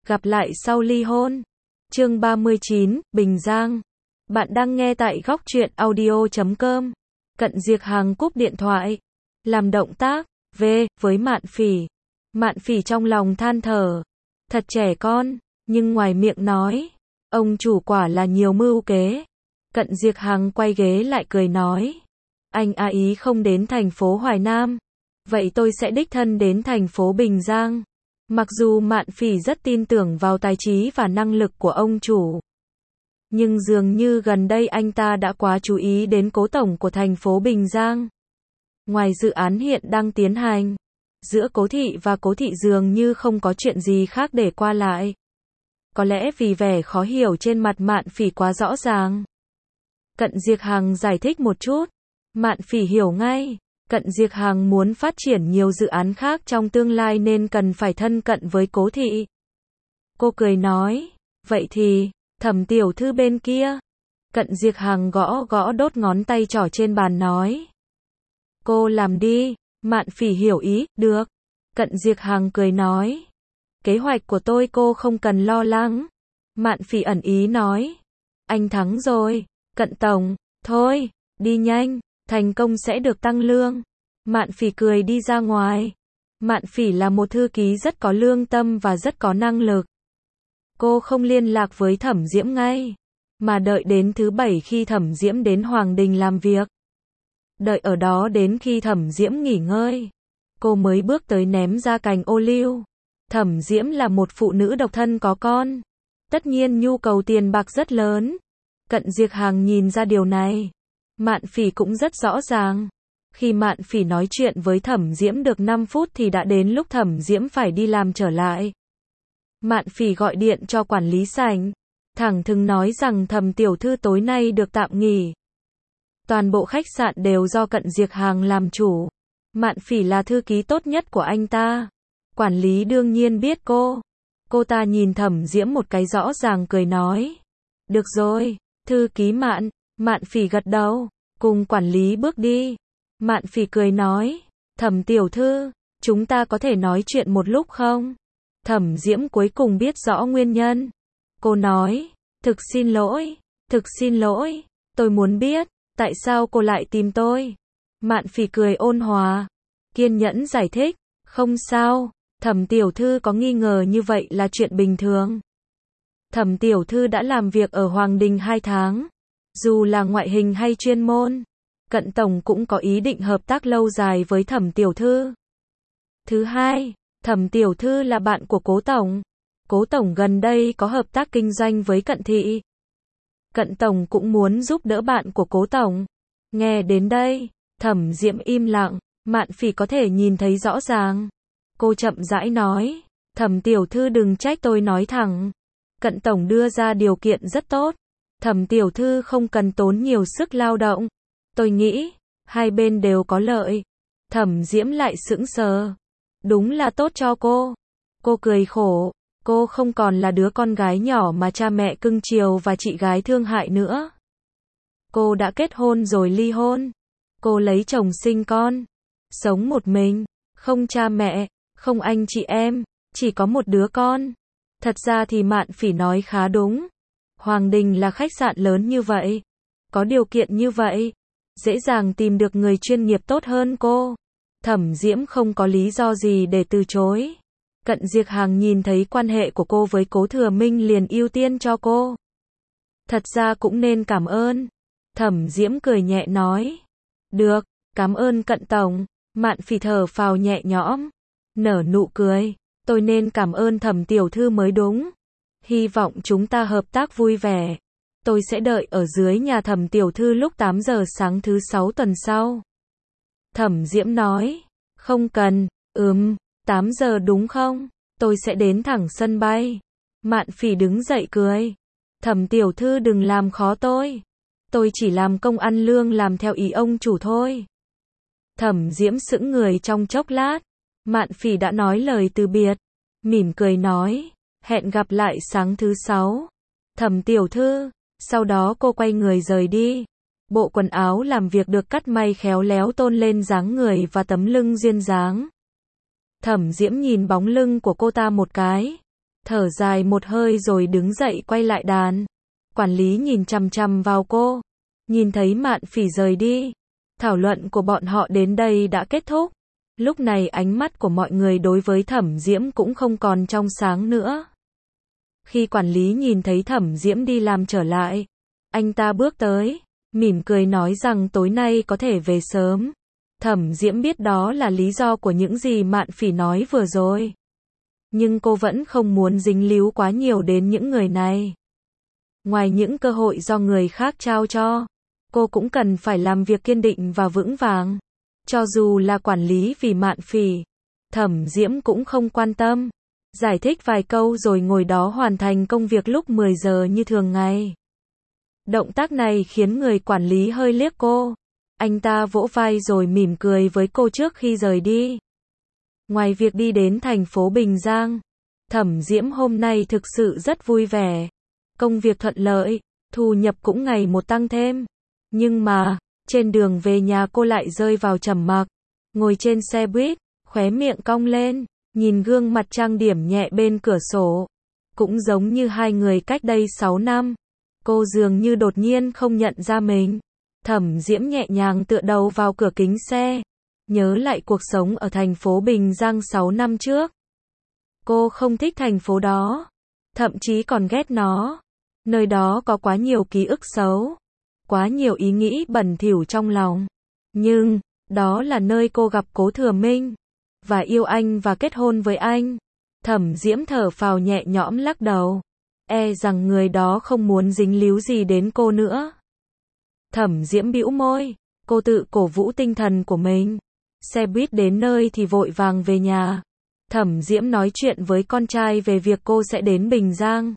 Gặp lại sau ly hôn. Chương 39, Bình Giang. Bạn đang nghe tại góc truyện audio.com. Cận Diệc Hằng cúp điện thoại. Làm động tác, V, với Mạn Phỉ. Mạn Phỉ trong lòng than thở. Thật trẻ con, nhưng ngoài miệng nói. Ông chủ quả là nhiều mưu kế. Cận Diệc Hằng quay ghế lại cười nói. Anh ý không đến thành phố Hoài Nam. Vậy tôi sẽ đích thân đến thành phố Bình Giang. Mặc dù Mạn Phỉ rất tin tưởng vào tài trí và năng lực của ông chủ. Nhưng dường như gần đây anh ta đã quá chú ý đến cố tổng của thành phố Bình Giang. Ngoài dự án hiện đang tiến hành, giữa cố thị và cố thị dường như không có chuyện gì khác để qua lại. Có lẽ vì vẻ khó hiểu trên mặt Mạn Phỉ quá rõ ràng. Cận Diệc Hằng giải thích một chút. Mạn Phỉ hiểu ngay. Cận Diệc Hằng muốn phát triển nhiều dự án khác trong tương lai nên cần phải thân cận với cố thị. Cô cười nói, vậy thì, Thẩm tiểu thư bên kia. Cận Diệc Hằng gõ gõ đốt ngón tay trỏ trên bàn nói. Cô làm đi. Mạn Phỉ hiểu ý, được. Cận Diệc Hằng cười nói. Kế hoạch của tôi cô không cần lo lắng. Mạn Phỉ ẩn ý nói. Anh thắng rồi. Cận tổng, thôi, đi nhanh. Thành công sẽ được tăng lương. Mạn Phỉ cười đi ra ngoài. Mạn Phỉ là một thư ký rất có lương tâm và rất có năng lực. Cô không liên lạc với Thẩm Diễm ngay, mà đợi đến thứ Bảy khi Thẩm Diễm đến Hoàng Đình làm việc. Đợi ở đó đến khi Thẩm Diễm nghỉ ngơi. Cô mới bước tới ném ra cành ô liu. Thẩm Diễm là một phụ nữ độc thân có con. Tất nhiên nhu cầu tiền bạc rất lớn. Cận Diệc Hằng nhìn ra điều này. Mạn Phỉ cũng rất rõ ràng. Khi Mạn Phỉ nói chuyện với Thẩm Diễm được 5 phút thì đã đến lúc Thẩm Diễm phải đi làm trở lại. Mạn Phỉ gọi điện cho quản lý sảnh, thẳng thừng nói rằng Thẩm tiểu thư tối nay được tạm nghỉ. Toàn bộ khách sạn đều do Cận Diệc Hằng làm chủ. Mạn Phỉ là thư ký tốt nhất của anh ta. Quản lý đương nhiên biết cô. Cô ta nhìn Thẩm Diễm một cái rõ ràng cười nói. Được rồi, thư ký Mạn. Mạn Phỉ gật đầu, cùng quản lý bước đi. Mạn Phỉ cười nói, Thẩm tiểu thư, chúng ta có thể nói chuyện một lúc không? Thẩm Diễm cuối cùng biết rõ nguyên nhân. Cô nói, thực xin lỗi, tôi muốn biết, tại sao cô lại tìm tôi? Mạn Phỉ cười ôn hòa, kiên nhẫn giải thích, không sao, Thẩm tiểu thư có nghi ngờ như vậy là chuyện bình thường. Thẩm tiểu thư đã làm việc ở Hoàng Đình 2 tháng. Dù là ngoại hình hay chuyên môn, Cận tổng cũng có ý định hợp tác lâu dài với Thẩm tiểu thư. Thứ hai, Thẩm tiểu thư là bạn của Cố tổng. Cố tổng gần đây có hợp tác kinh doanh với Cận thị. Cận tổng cũng muốn giúp đỡ bạn của Cố tổng. Nghe đến đây, Thẩm Diễm im lặng, Mạn Phỉ có thể nhìn thấy rõ ràng. Cô chậm rãi nói, Thẩm tiểu thư đừng trách tôi nói thẳng. Cận tổng đưa ra điều kiện rất tốt. Thẩm tiểu thư không cần tốn nhiều sức lao động. Tôi nghĩ, hai bên đều có lợi. Thẩm Diễm lại sững sờ. Đúng là tốt cho cô. Cô cười khổ. Cô không còn là đứa con gái nhỏ mà cha mẹ cưng chiều và chị gái thương hại nữa. Cô đã kết hôn rồi ly hôn. Cô lấy chồng sinh con. Sống một mình. Không cha mẹ, không anh chị em. Chỉ có một đứa con. Thật ra thì Mạn Phỉ nói khá đúng. Hoàng Đình là khách sạn lớn như vậy. Có điều kiện như vậy. Dễ dàng tìm được người chuyên nghiệp tốt hơn cô. Thẩm Diễm không có lý do gì để từ chối. Cận Diệc Hằng nhìn thấy quan hệ của cô với Cố Thừa Minh liền ưu tiên cho cô. Thật ra cũng nên cảm ơn. Thẩm Diễm cười nhẹ nói. Được, cảm ơn Cận tổng. Mạn Phỉ thở phào nhẹ nhõm. Nở nụ cười. Tôi nên cảm ơn Thẩm tiểu thư mới đúng. Hy vọng chúng ta hợp tác vui vẻ. Tôi sẽ đợi ở dưới nhà Thẩm tiểu thư lúc 8 giờ sáng thứ 6 tuần sau. Thẩm Diễm nói. Không cần, 8 giờ đúng không? Tôi sẽ đến thẳng sân bay. Mạn Phỉ đứng dậy cười. Thẩm tiểu thư đừng làm khó tôi. Tôi chỉ làm công ăn lương làm theo ý ông chủ thôi. Thẩm Diễm sững người trong chốc lát. Mạn Phỉ đã nói lời từ biệt. Mỉm cười nói. Hẹn gặp lại sáng thứ 6. Thẩm tiểu thư. Sau đó cô quay người rời đi. Bộ quần áo làm việc được cắt may khéo léo tôn lên dáng người và tấm lưng duyên dáng. Thẩm Diễm nhìn bóng lưng của cô ta một cái. thở dài một hơi rồi đứng dậy quay lại đàn. Quản lý nhìn chằm chằm vào cô, nhìn thấy Mạn Phỉ rời đi. Thảo luận của bọn họ đến đây đã kết thúc. Lúc này ánh mắt của mọi người đối với Thẩm Diễm cũng không còn trong sáng nữa. Khi quản lý nhìn thấy Thẩm Diễm đi làm trở lại, anh ta bước tới, mỉm cười nói rằng tối nay có thể về sớm. Thẩm Diễm biết đó là lý do của những gì Mạn Phỉ nói vừa rồi. Nhưng cô vẫn không muốn dính líu quá nhiều đến những người này. Ngoài những cơ hội do người khác trao cho, cô cũng cần phải làm việc kiên định và vững vàng. Cho dù là quản lý vì Mạn Phỉ, Thẩm Diễm cũng không quan tâm. Giải thích vài câu rồi ngồi đó hoàn thành công việc lúc 10 giờ như thường ngày. Động tác này khiến người quản lý hơi liếc cô. Anh ta vỗ vai rồi mỉm cười với cô trước khi rời đi. Ngoài việc đi đến thành phố Bình Giang, Thẩm Diễm hôm nay thực sự rất vui vẻ. Công việc thuận lợi, thu nhập cũng ngày một tăng thêm. Nhưng mà, trên đường về nhà cô lại rơi vào trầm mặc. Ngồi trên xe buýt, khóe miệng cong lên, nhìn gương mặt trang điểm nhẹ bên cửa sổ. Cũng giống như hai người cách đây 6 năm. Cô dường như đột nhiên không nhận ra mình. Thẩm Diễm nhẹ nhàng tựa đầu vào cửa kính xe. Nhớ lại cuộc sống ở thành phố Bình Giang 6 năm trước. Cô không thích thành phố đó. Thậm chí còn ghét nó. Nơi đó có quá nhiều ký ức xấu. Quá nhiều ý nghĩ bẩn thỉu trong lòng. Nhưng, đó là nơi cô gặp Cố Thừa Minh. Và yêu anh và kết hôn với anh. Thẩm Diễm thở phào nhẹ nhõm lắc đầu. E rằng người đó không muốn dính líu gì đến cô nữa. Thẩm Diễm bĩu môi. Cô tự cổ vũ tinh thần của mình. Xe buýt đến nơi thì vội vàng về nhà. Thẩm Diễm nói chuyện với con trai về việc cô sẽ đến Bình Giang.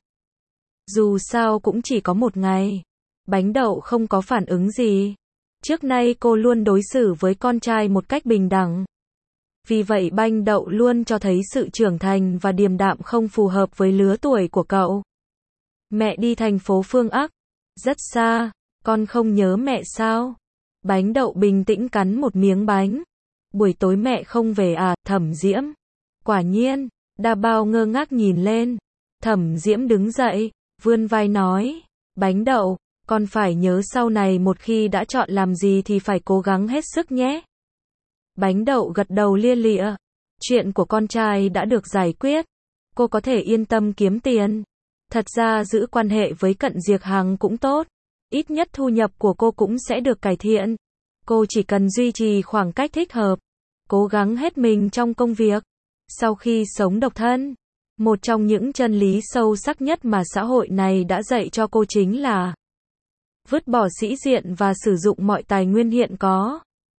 Dù sao cũng chỉ có một ngày. Bánh đậu không có phản ứng gì. Trước nay cô luôn đối xử với con trai một cách bình đẳng. Vì vậy Bánh đậu luôn cho thấy sự trưởng thành và điềm đạm không phù hợp với lứa tuổi của cậu. Mẹ đi thành phố Phương Ắc. Rất xa. Con không nhớ mẹ sao? Bánh đậu bình tĩnh cắn một miếng bánh. Buổi tối mẹ không về à? Thẩm Diễm. Quả nhiên. Đa Bao ngơ ngác nhìn lên. Thẩm Diễm đứng dậy, vươn vai nói. Bánh đậu, con phải nhớ sau này một khi đã chọn làm gì thì phải cố gắng hết sức nhé. Bánh đậu gật đầu lia lịa. Chuyện của con trai đã được giải quyết. Cô có thể yên tâm kiếm tiền. Thật ra giữ quan hệ với Cận Diệc Hằng cũng tốt. Ít nhất thu nhập của cô cũng sẽ được cải thiện. Cô chỉ cần duy trì khoảng cách thích hợp. Cố gắng hết mình trong công việc. Sau khi sống độc thân, một trong những chân lý sâu sắc nhất mà xã hội này đã dạy cho cô chính là vứt bỏ sĩ diện và sử dụng mọi tài nguyên hiện có.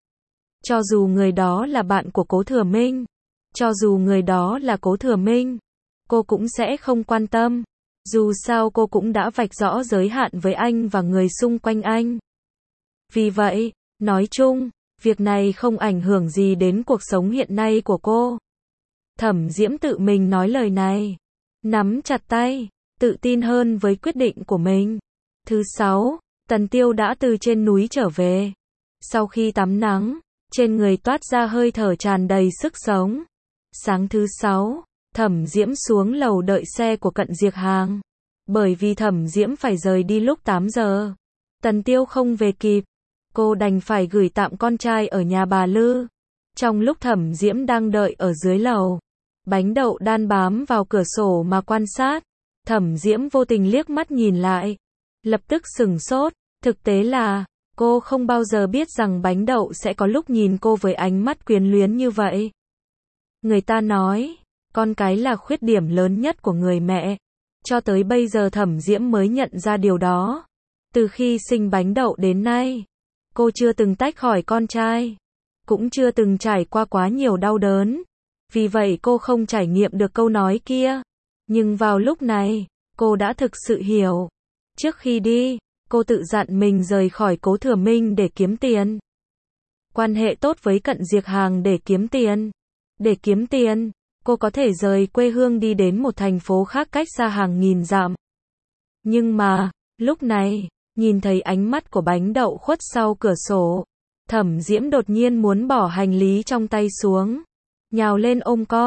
Cho dù người đó là bạn của Cố Thừa Minh, cho dù người đó là Cố Thừa Minh, cô cũng sẽ không quan tâm. Dù sao cô cũng đã vạch rõ giới hạn với anh và người xung quanh anh. Vì vậy, nói chung, việc này không ảnh hưởng gì đến cuộc sống hiện nay của cô. Thẩm Diễm tự mình nói lời này. Nắm chặt tay, tự tin hơn với quyết định của mình. Thứ 6, Tần Tiêu đã từ trên núi trở về. Sau khi tắm nắng, trên người toát ra hơi thở tràn đầy sức sống. Sáng thứ 6, Thẩm Diễm xuống lầu đợi xe của Cận Diệc Hằng. Bởi vì Thẩm Diễm phải rời đi lúc 8 giờ. Tần Tiêu không về kịp. Cô đành phải gửi tạm con trai ở nhà bà Lư. Trong lúc Thẩm Diễm đang đợi ở dưới lầu, Bánh đậu đan bám vào cửa sổ mà quan sát. Thẩm Diễm vô tình liếc mắt nhìn lại. Lập tức sửng sốt. Thực tế là, cô không bao giờ biết rằng Bánh đậu sẽ có lúc nhìn cô với ánh mắt quyến luyến như vậy. Người ta nói, con cái là khuyết điểm lớn nhất của người mẹ. Cho tới bây giờ Thẩm Diễm mới nhận ra điều đó. Từ khi sinh Bánh đậu đến nay, cô chưa từng tách khỏi con trai. Cũng chưa từng trải qua quá nhiều đau đớn. Vì vậy cô không trải nghiệm được câu nói kia. Nhưng vào lúc này, cô đã thực sự hiểu. Trước khi đi, cô tự dặn mình rời khỏi Cố Thừa Minh để kiếm tiền. Quan hệ tốt với Cận Diệc Hằng để kiếm tiền. Để kiếm tiền, cô có thể rời quê hương đi đến một thành phố khác cách xa hàng nghìn dặm. Nhưng mà, lúc này, nhìn thấy ánh mắt của Bánh đậu khuất sau cửa sổ, Thẩm Diễm đột nhiên muốn bỏ hành lý trong tay xuống, nhào lên ôm con.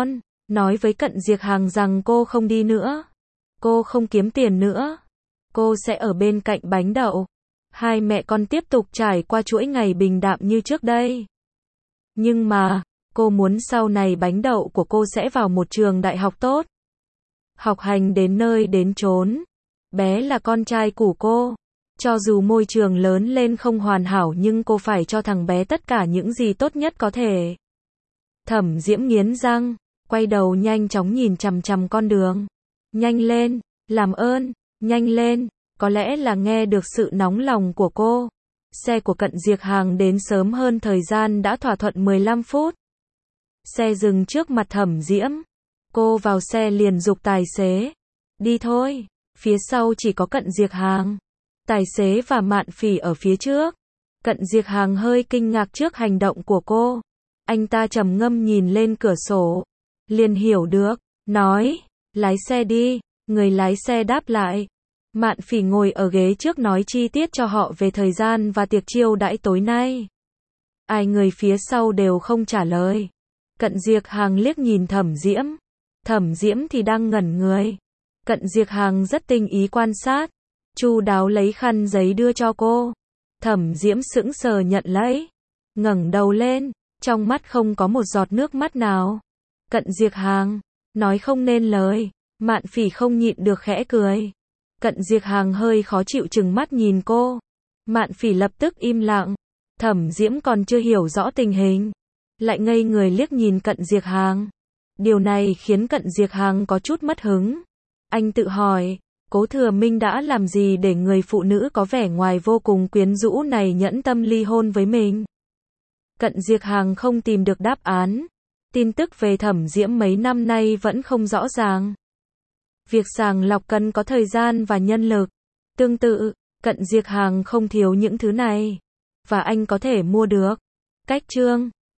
nói với Cận Diệc Hàng rằng cô không đi nữa. Cô không kiếm tiền nữa. Cô sẽ ở bên cạnh bánh đậu. Hai mẹ con tiếp tục trải qua chuỗi ngày bình đạm như trước đây. Nhưng mà, cô muốn sau này bánh đậu của cô sẽ vào một trường đại học tốt. Học hành đến nơi đến chốn. Bé là con trai của cô. Cho dù môi trường lớn lên không hoàn hảo nhưng cô phải cho thằng bé tất cả những gì tốt nhất có thể. Thẩm Diễm nghiến răng, quay đầu nhanh chóng nhìn chằm chằm con đường. Nhanh lên, làm ơn, nhanh lên, có lẽ là nghe được sự nóng lòng của cô. Xe của Cận Diệc Hàng đến sớm hơn thời gian đã thỏa thuận 15 phút. Xe dừng trước mặt Thẩm Diễm. Cô vào xe liền giục tài xế. Đi thôi, phía sau chỉ có Cận Diệc Hàng. Tài xế và Mạn Phỉ ở phía trước. Cận Diệc Hàng hơi kinh ngạc trước hành động của cô. Anh ta trầm ngâm nhìn lên cửa sổ. Liền hiểu được, nói, lái xe đi. Người lái xe đáp lại. Mạn Phỉ ngồi ở ghế trước nói chi tiết cho họ về thời gian và tiệc chiêu đãi tối nay. Ai người phía sau đều không trả lời. Cận Diệc Hàng liếc nhìn Thẩm Diễm. Thẩm Diễm thì đang ngẩn người. Cận Diệc Hàng rất tinh ý quan sát. Chu đáo lấy khăn giấy đưa cho cô. Thẩm Diễm sững sờ nhận lấy. Ngẩng đầu lên, trong mắt không có một giọt nước mắt nào. Cận Diệc Hàng, nói không nên lời. Mạn Phỉ không nhịn được khẽ cười. Cận Diệc Hàng hơi khó chịu chừng mắt nhìn cô. Mạn Phỉ lập tức im lặng. Thẩm Diễm còn chưa hiểu rõ tình hình. Lại ngây người liếc nhìn Cận Diệc Hàng. Điều này khiến Cận Diệc Hàng có chút mất hứng. Anh tự hỏi, Cố Thừa Minh đã làm gì để người phụ nữ có vẻ ngoài vô cùng quyến rũ này nhẫn tâm ly hôn với mình? Cận Diệc Hàng không tìm được đáp án. Tin tức về Thẩm Diễm mấy năm nay vẫn không rõ ràng. Việc sàng lọc cần có thời gian và nhân lực. Tương tự, Cận Diệc Hàng không thiếu những thứ này. Và anh có thể mua được. Cách chương